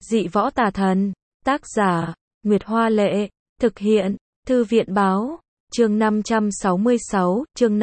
Dị võ tà thần. Tác giả, Nguyệt Hoa Lệ. Thực hiện, Thư viện Báo. Chương 566, chương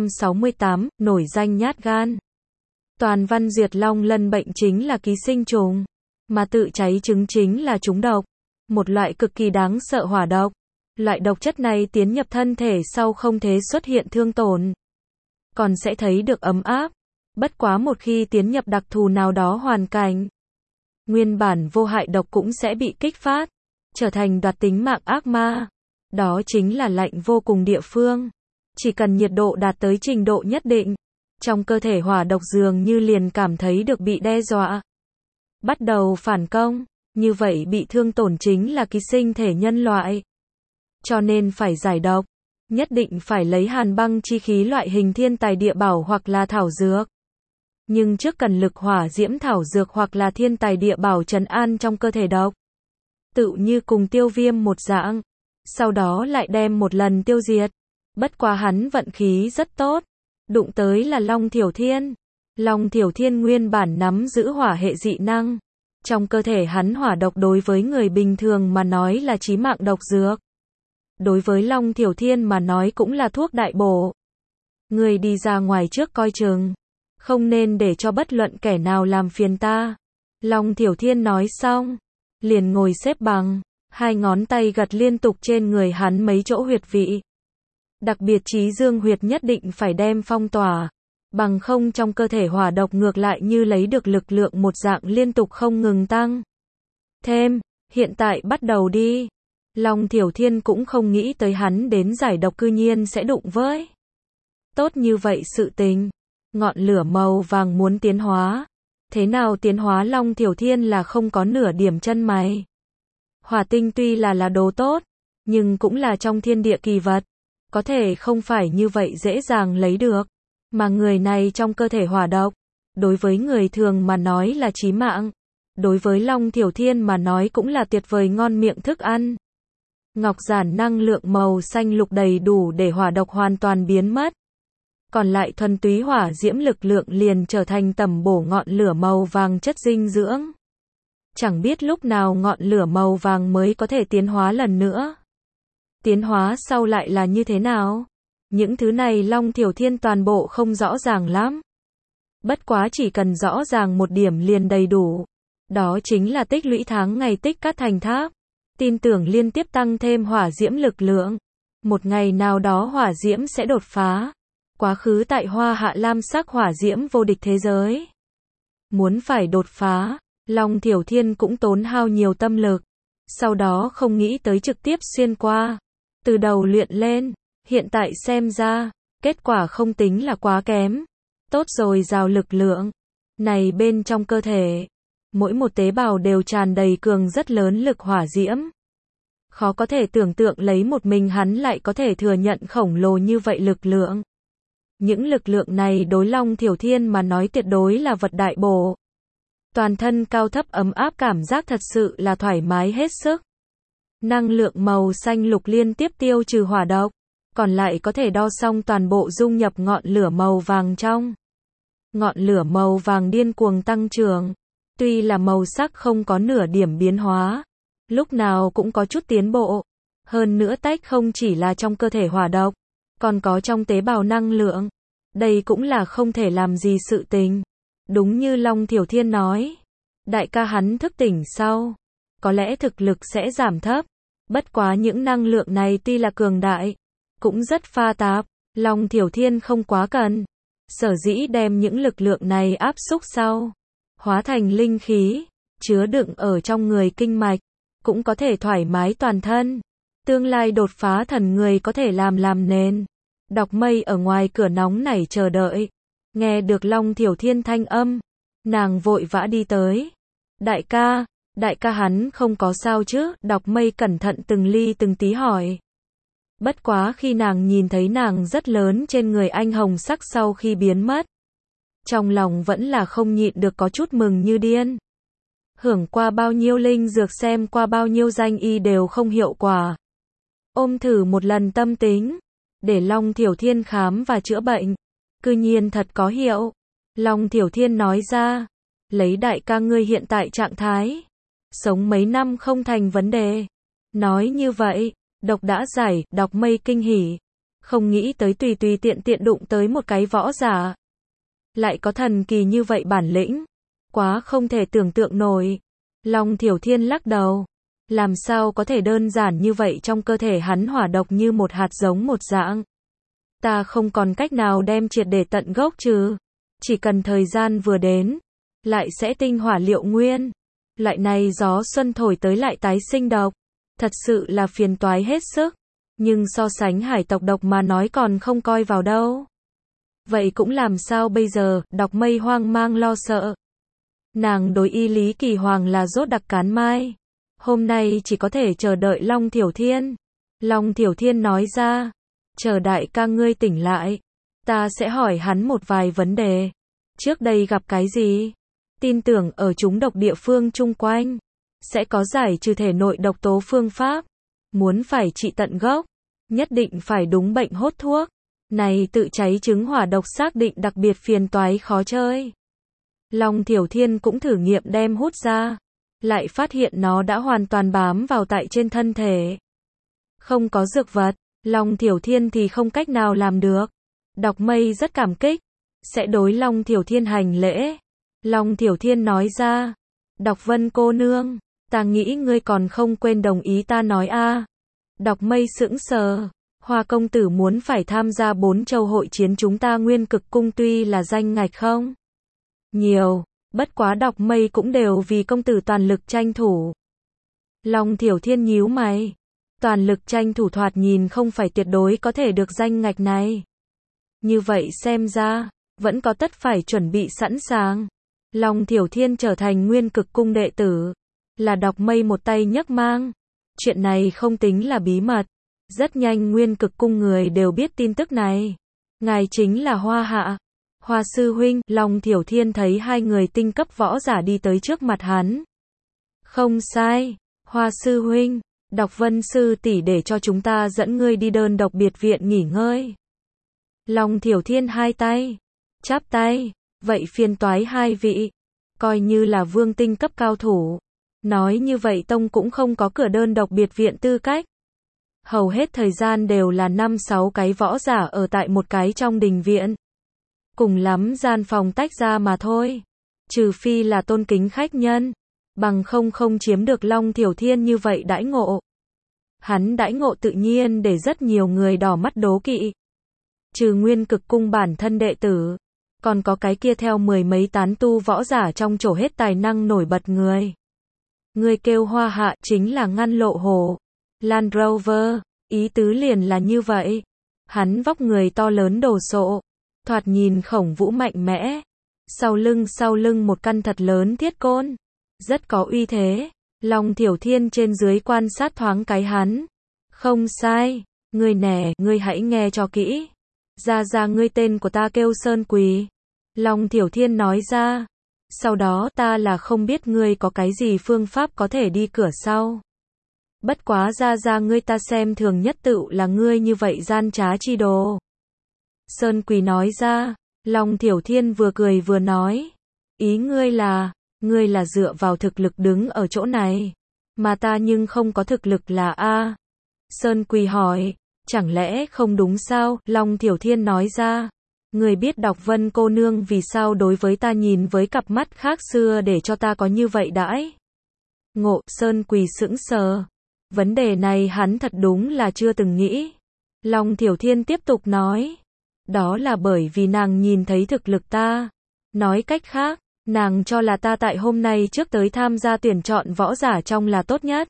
568, nổi danh nhát gan. Toàn văn Duyệt Long Lân bệnh chính là ký sinh trùng, mà tự cháy trứng chính là trúng độc. Một loại cực kỳ đáng sợ hỏa độc. Loại độc chất này tiến nhập thân thể sau không thể xuất hiện thương tổn, còn sẽ thấy được ấm áp. Bất quá một khi tiến nhập đặc thù nào đó hoàn cảnh, nguyên bản vô hại độc cũng sẽ bị kích phát, trở thành đoạt tính mạng ác ma. Đó chính là lạnh vô cùng địa phương. Chỉ cần nhiệt độ đạt tới trình độ nhất định, trong cơ thể hỏa độc dường như liền cảm thấy được bị đe dọa, bắt đầu phản công. Như vậy bị thương tổn chính là ký sinh thể nhân loại. Cho nên phải giải độc, nhất định phải lấy hàn băng chi khí loại hình thiên tài địa bảo hoặc là thảo dược. Nhưng trước cần lực hỏa diễm thảo dược hoặc là thiên tài địa bảo trấn an trong cơ thể độc. Tự như cùng tiêu viêm một dạng. Sau đó lại đem một lần tiêu diệt. Bất quá hắn vận khí rất tốt. Đụng tới là Long Thiểu Thiên. Long Thiểu Thiên nguyên bản nắm giữ hỏa hệ dị năng. Trong cơ thể hắn hỏa độc đối với người bình thường mà nói là chí mạng độc dược. Đối với Long Thiểu Thiên mà nói cũng là thuốc đại bổ. Người đi ra ngoài trước coi chừng, không nên để cho bất luận kẻ nào làm phiền ta. Long Thiểu Thiên nói xong, liền ngồi xếp bằng, hai ngón tay gật liên tục trên người hắn mấy chỗ huyệt vị. Đặc biệt chí dương huyệt nhất định phải đem phong tỏa, bằng không trong cơ thể hỏa độc ngược lại như lấy được lực lượng một dạng liên tục không ngừng tăng. Thêm, hiện tại bắt đầu đi. Long Thiểu Thiên cũng không nghĩ tới hắn đến giải độc cư nhiên sẽ đụng với tốt như vậy sự tình. Ngọn lửa màu vàng muốn tiến hóa. Thế nào tiến hóa? Long Thiểu Thiên là không có nửa điểm chân mày. Hỏa tinh tuy là đồ tốt, nhưng cũng là trong thiên địa kỳ vật, có thể không phải như vậy dễ dàng lấy được. Mà người này trong cơ thể hỏa độc, đối với người thường mà nói là chí mạng, đối với Long Thiểu Thiên mà nói cũng là tuyệt vời ngon miệng thức ăn. Ngọc giản năng lượng màu xanh lục đầy đủ để hỏa độc hoàn toàn biến mất. Còn lại thuần túy hỏa diễm lực lượng liền trở thành tầm bổ ngọn lửa màu vàng chất dinh dưỡng. Chẳng biết lúc nào ngọn lửa màu vàng mới có thể tiến hóa lần nữa. Tiến hóa sau lại là như thế nào? Những thứ này Long Thiểu Thiên toàn bộ không rõ ràng lắm. Bất quá chỉ cần rõ ràng một điểm liền đầy đủ. Đó chính là tích lũy tháng ngày tích cát thành tháp. Tin tưởng liên tiếp tăng thêm hỏa diễm lực lượng. Một ngày nào đó hỏa diễm sẽ đột phá. Quá khứ tại Hoa Hạ lam sắc hỏa diễm vô địch thế giới. Muốn phải đột phá, Long Thiểu Thiên cũng tốn hao nhiều tâm lực. Sau đó không nghĩ tới trực tiếp xuyên qua. Từ đầu luyện lên, hiện tại xem ra, kết quả không tính là quá kém. Tốt rồi, giàu lực lượng này bên trong cơ thể. Mỗi một tế bào đều tràn đầy cường rất lớn lực hỏa diễm. Khó có thể tưởng tượng lấy một mình hắn lại có thể thừa nhận khổng lồ như vậy lực lượng. Những lực lượng này đối Long Thiểu Thiên mà nói tuyệt đối là vật đại bổ. Toàn thân cao thấp ấm áp, cảm giác thật sự là thoải mái hết sức. Năng lượng màu xanh lục liên tiếp tiêu trừ hỏa độc, còn lại có thể đo xong toàn bộ dung nhập ngọn lửa màu vàng trong. Ngọn lửa màu vàng điên cuồng tăng trưởng, tuy là màu sắc không có nửa điểm biến hóa, lúc nào cũng có chút tiến bộ. Hơn nữa tách không chỉ là trong cơ thể hỏa độc, còn có trong tế bào năng lượng. Đây cũng là không thể làm gì sự tình. Đúng như Long Thiểu Thiên nói, đại ca hắn thức tỉnh sau, có lẽ thực lực sẽ giảm thấp. Bất quá những năng lượng này tuy là cường đại, cũng rất pha tạp. Long Thiểu Thiên không quá cần. Sở dĩ đem những lực lượng này áp xúc sau, hóa thành linh khí, chứa đựng ở trong người kinh mạch, cũng có thể thoải mái toàn thân. Tương lai đột phá thần người có thể làm nền. Đọc Mây ở ngoài cửa nóng nảy chờ đợi. Nghe được Long Thiểu Thiên thanh âm, nàng vội vã đi tới. Đại ca hắn không có sao chứ? Đọc Mây cẩn thận từng ly từng tí hỏi. Bất quá khi nàng nhìn thấy nàng rất lớn trên người anh hồng sắc sau khi biến mất, trong lòng vẫn là không nhịn được có chút mừng như điên. Hưởng qua bao nhiêu linh dược, xem qua bao nhiêu danh y đều không hiệu quả. Ôm thử một lần tâm tính, để Long Thiểu Thiên khám và chữa bệnh, cư nhiên thật có hiệu. Long Thiểu Thiên nói ra, lấy đại ca ngươi hiện tại trạng thái, sống mấy năm không thành vấn đề. Nói như vậy, độc đã giải, Đọc Mây kinh hỉ. Không nghĩ tới tùy tùy tiện tiện đụng tới một cái võ giả. Lại có thần kỳ như vậy bản lĩnh. Quá không thể tưởng tượng nổi. Long Thiểu Thiên lắc đầu. Làm sao có thể đơn giản như vậy, trong cơ thể hắn hỏa độc như một hạt giống một dạng. Ta không còn cách nào đem triệt để tận gốc trừ. Chỉ cần thời gian vừa đến, lại sẽ tinh hỏa liệu nguyên. Loại này gió xuân thổi tới lại tái sinh độc. Thật sự là phiền toái hết sức. Nhưng so sánh hải tộc độc mà nói còn không coi vào đâu. Vậy cũng làm sao bây giờ, Đọc Mây hoang mang lo sợ. Nàng đối Y Lý Kỳ Hoàng là rốt đặc cán mai. Hôm nay chỉ có thể chờ đợi Long Thiểu Thiên. Long Thiểu Thiên nói ra, chờ đại ca ngươi tỉnh lại. Ta sẽ hỏi hắn một vài vấn đề. Trước đây gặp cái gì? Tin tưởng ở chúng độc địa phương chung quanh. Sẽ có giải trừ thể nội độc tố phương pháp. Muốn phải trị tận gốc. Nhất định phải đúng bệnh hốt thuốc. Này tự cháy trứng hỏa độc xác định đặc biệt phiền toái khó chơi. Long Thiểu Thiên cũng thử nghiệm đem hút ra. Lại phát hiện nó đã hoàn toàn bám vào tại trên thân thể. Không có dược vật, Long Thiểu Thiên thì không cách nào làm được. Đọc Mây rất cảm kích. Sẽ đối Long Thiểu Thiên hành lễ. Long Thiểu Thiên nói ra. Đọc Vân cô nương. Ta nghĩ ngươi còn không quên đồng ý ta nói a. Đọc Mây sững sờ. Hoa công tử muốn phải tham gia 4 châu hội chiến chúng ta Nguyên Cực Cung tuy là danh ngạch không nhiều, bất quá Đọc Mây cũng đều vì công tử toàn lực tranh thủ. Long Thiểu Thiên nhíu mày. Toàn lực tranh thủ thoạt nhìn không phải tuyệt đối có thể được danh ngạch này. Như vậy xem ra, vẫn có tất phải chuẩn bị sẵn sàng. Long Thiểu Thiên trở thành Nguyên Cực Cung đệ tử. Là Đọc Mây một tay nhấc mang. Chuyện này không tính là bí mật. Rất nhanh Nguyên Cực Cung người đều biết tin tức này. Ngài chính là Hoa Hạ. Hoa sư huynh, Long Thiểu Thiên thấy hai người tinh cấp võ giả đi tới trước mặt hắn. Không sai, Hoa sư huynh, Đọc Vân sư tỷ để cho chúng ta dẫn ngươi đi đơn độc biệt viện nghỉ ngơi. Long Thiểu Thiên hai tay, chắp tay, vậy phiền toái hai vị, coi như là vương tinh cấp cao thủ. Nói như vậy tông cũng không có cửa đơn độc biệt viện tư cách. Hầu hết thời gian đều là 5-6 cái võ giả ở tại một cái trong đình viện. Cùng lắm gian phòng tách ra mà thôi. Trừ phi là tôn kính khách nhân. Bằng không chiếm được Long Thiểu Thiên như vậy đãi ngộ. Hắn đãi ngộ tự nhiên để rất nhiều người đỏ mắt đố kỵ. Trừ Nguyên Cực Cung bản thân đệ tử. Còn có cái kia theo 10 mấy tán tu võ giả trong chỗ hết tài năng nổi bật người. Người kêu Hoa Hạ chính là ngăn lộ hổ. Land Rover, ý tứ liền là như vậy. Hắn vóc người to lớn đồ sộ. Thoạt nhìn khổng vũ mạnh mẽ. Sau lưng một căn thật lớn thiết côn. Rất có uy thế. Long Thiểu Thiên trên dưới quan sát thoáng cái hắn. Không sai. Ngươi nè, ngươi hãy nghe cho kỹ. Ra ngươi tên của ta kêu Sơn Quỳ. Long Thiểu Thiên nói ra. Sau đó ta là không biết ngươi có cái gì phương pháp có thể đi cửa sau. Bất quá ra ngươi ta xem thường nhất tựu là ngươi như vậy gian trá chi đồ. Sơn Quỳ nói ra. Long Thiểu Thiên vừa cười vừa nói. Ý ngươi là dựa vào thực lực đứng ở chỗ này. Mà ta nhưng không có thực lực là a. Sơn Quỳ hỏi. Chẳng lẽ không đúng sao? Long Thiểu Thiên nói ra. Người biết Đọc Vân cô nương vì sao đối với ta nhìn với cặp mắt khác xưa để cho ta có như vậy đãi? Ngộ, Sơn Quỳ sững sờ. Vấn đề này hắn thật đúng là chưa từng nghĩ. Long Thiểu Thiên tiếp tục nói. Đó là bởi vì nàng nhìn thấy thực lực ta. Nói cách khác, nàng cho là ta tại hôm nay trước tới tham gia tuyển chọn võ giả trong là tốt nhất.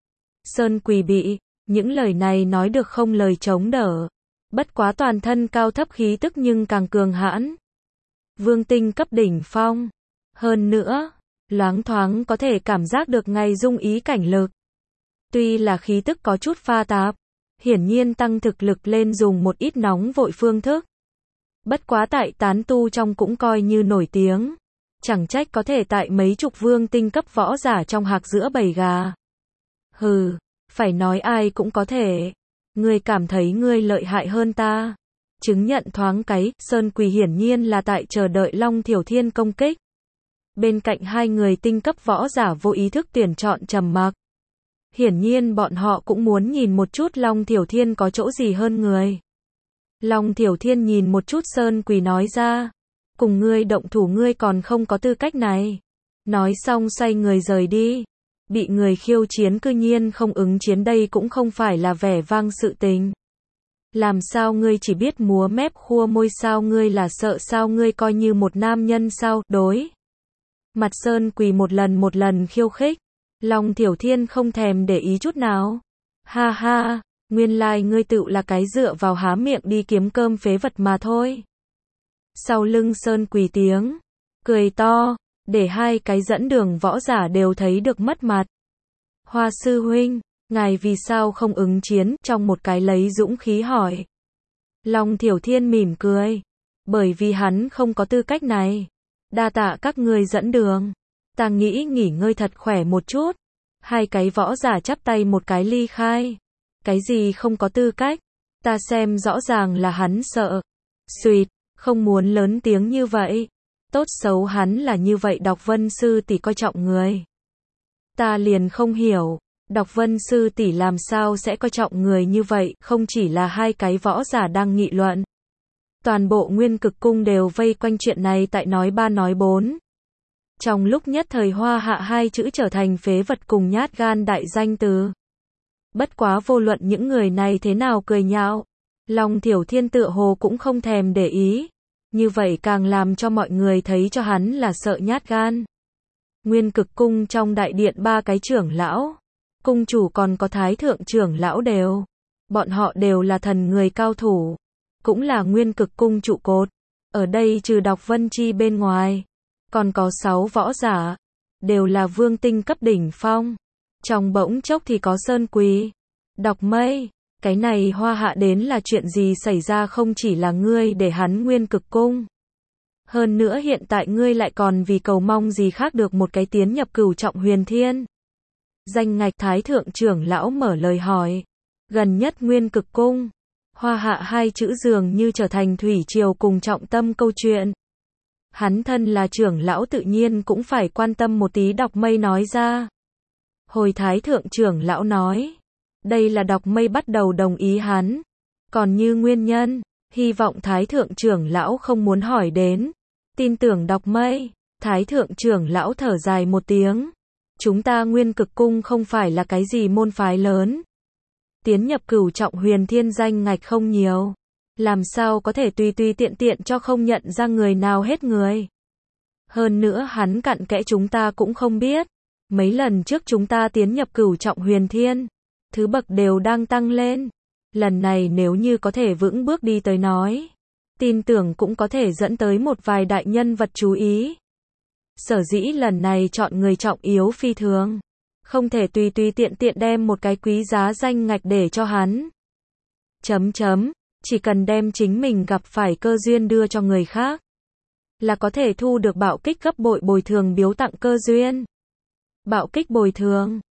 Sơn Quỳ bị những lời này nói được không lời chống đỡ. Bất quá toàn thân cao thấp khí tức nhưng càng cường hãn. Vương tinh cấp đỉnh phong. Hơn nữa, loáng thoáng có thể cảm giác được ngay dung ý cảnh lực. Tuy là khí tức có chút pha tạp, hiển nhiên tăng thực lực lên dùng một ít nóng vội phương thức. Bất quá tại tán tu trong cũng coi như nổi tiếng. Chẳng trách có thể tại mấy chục vương tinh cấp võ giả trong hạc giữa bầy gà. Hừ, phải nói ai cũng có thể. Ngươi cảm thấy ngươi lợi hại hơn ta. Chứng nhận thoáng cái, Sơn Quỳ hiển nhiên là tại chờ đợi Long Thiểu Thiên công kích. Bên cạnh hai người tinh cấp võ giả vô ý thức tuyển chọn trầm mặc. Hiển nhiên bọn họ cũng muốn nhìn một chút Long Thiểu Thiên có chỗ gì hơn người. Long Thiểu Thiên nhìn một chút Sơn Quỳ nói ra, cùng ngươi động thủ ngươi còn không có tư cách này. Nói xong xoay người rời đi. Bị người khiêu chiến cư nhiên không ứng chiến đây cũng không phải là vẻ vang sự tình. Làm sao ngươi chỉ biết múa mép khua môi sao ngươi là sợ sao ngươi coi như một nam nhân sao, đối. Mặt Sơn Quỳ một lần khiêu khích. Long Thiểu Thiên không thèm để ý chút nào. Ha ha, nguyên lai ngươi tự là cái dựa vào há miệng đi kiếm cơm phế vật mà thôi. Sau lưng Sơn Quỳ tiếng cười to, để hai cái dẫn đường võ giả đều thấy được mất mặt. Hoa sư huynh, ngài vì sao không ứng chiến, trong một cái lấy dũng khí hỏi. Long Thiểu Thiên mỉm cười, bởi vì hắn không có tư cách này. Đa tạ các ngươi dẫn đường, ta nghĩ nghỉ ngơi thật khỏe một chút. Hai cái võ giả chắp tay một cái ly khai. Cái gì không có tư cách, ta xem rõ ràng là hắn sợ. Xuyệt, không muốn lớn tiếng như vậy. Tốt xấu hắn là như vậy Đọc Vân sư tỷ coi trọng người. Ta liền không hiểu, Đọc Vân sư tỷ làm sao sẽ coi trọng người như vậy, không chỉ là hai cái võ giả đang nghị luận. Toàn bộ Nguyên Cực Cung đều vây quanh chuyện này tại nói ba nói bốn. Trong lúc nhất thời Hoa Hạ hai chữ trở thành phế vật cùng nhát gan đại danh từ. Bất quá vô luận những người này thế nào cười nhạo, Long Thiểu Thiên tựa hồ cũng không thèm để ý. Như vậy càng làm cho mọi người thấy cho hắn là sợ nhát gan. Nguyên Cực Cung trong đại điện ba cái trưởng lão, cung chủ còn có thái thượng trưởng lão đều. Bọn họ đều là thần người cao thủ, cũng là Nguyên Cực Cung trụ cột. Ở đây trừ Đọc Vân Chi bên ngoài, còn có 6 võ giả, đều là vương tinh cấp đỉnh phong. Trong bỗng chốc thì có Sơn Quỳ, Đọc Mây. Cái này Hoa Hạ đến là chuyện gì xảy ra, không chỉ là ngươi để hắn Nguyên Cực Cung. Hơn nữa hiện tại ngươi lại còn vì cầu mong gì khác được một cái tiến nhập Cửu Trọng Huyền Thiên. Danh ngạch thái thượng trưởng lão mở lời hỏi. Gần nhất Nguyên Cực Cung, Hoa Hạ hai chữ dường như trở thành thủy triều cùng trọng tâm câu chuyện. Hắn thân là trưởng lão tự nhiên cũng phải quan tâm một tí. Đọc Mây nói ra. Hồi thái thượng trưởng lão nói, đây là Đọc Mây bắt đầu đồng ý hắn. Còn như nguyên nhân, hy vọng thái thượng trưởng lão không muốn hỏi đến. Tin tưởng Đọc Mây, thái thượng trưởng lão thở dài một tiếng. Chúng ta Nguyên Cực Cung không phải là cái gì môn phái lớn. Tiến nhập Cửu Trọng Huyền Thiên danh ngạch không nhiều. Làm sao có thể tùy tùy tiện tiện cho không nhận ra người nào hết người. Hơn nữa hắn cặn kẽ chúng ta cũng không biết. Mấy lần trước chúng ta tiến nhập Cửu Trọng Huyền Thiên, thứ bậc đều đang tăng lên. Lần này nếu như có thể vững bước đi tới nói, tin tưởng cũng có thể dẫn tới một vài đại nhân vật chú ý. Sở dĩ lần này chọn người trọng yếu phi thường. Không thể tùy tùy tiện tiện đem một cái quý giá danh ngạch để cho hắn. Chỉ cần đem chính mình gặp phải cơ duyên đưa cho người khác, là có thể thu được bạo kích gấp bội bồi thường biếu tặng cơ duyên. Bạo kích bồi thường,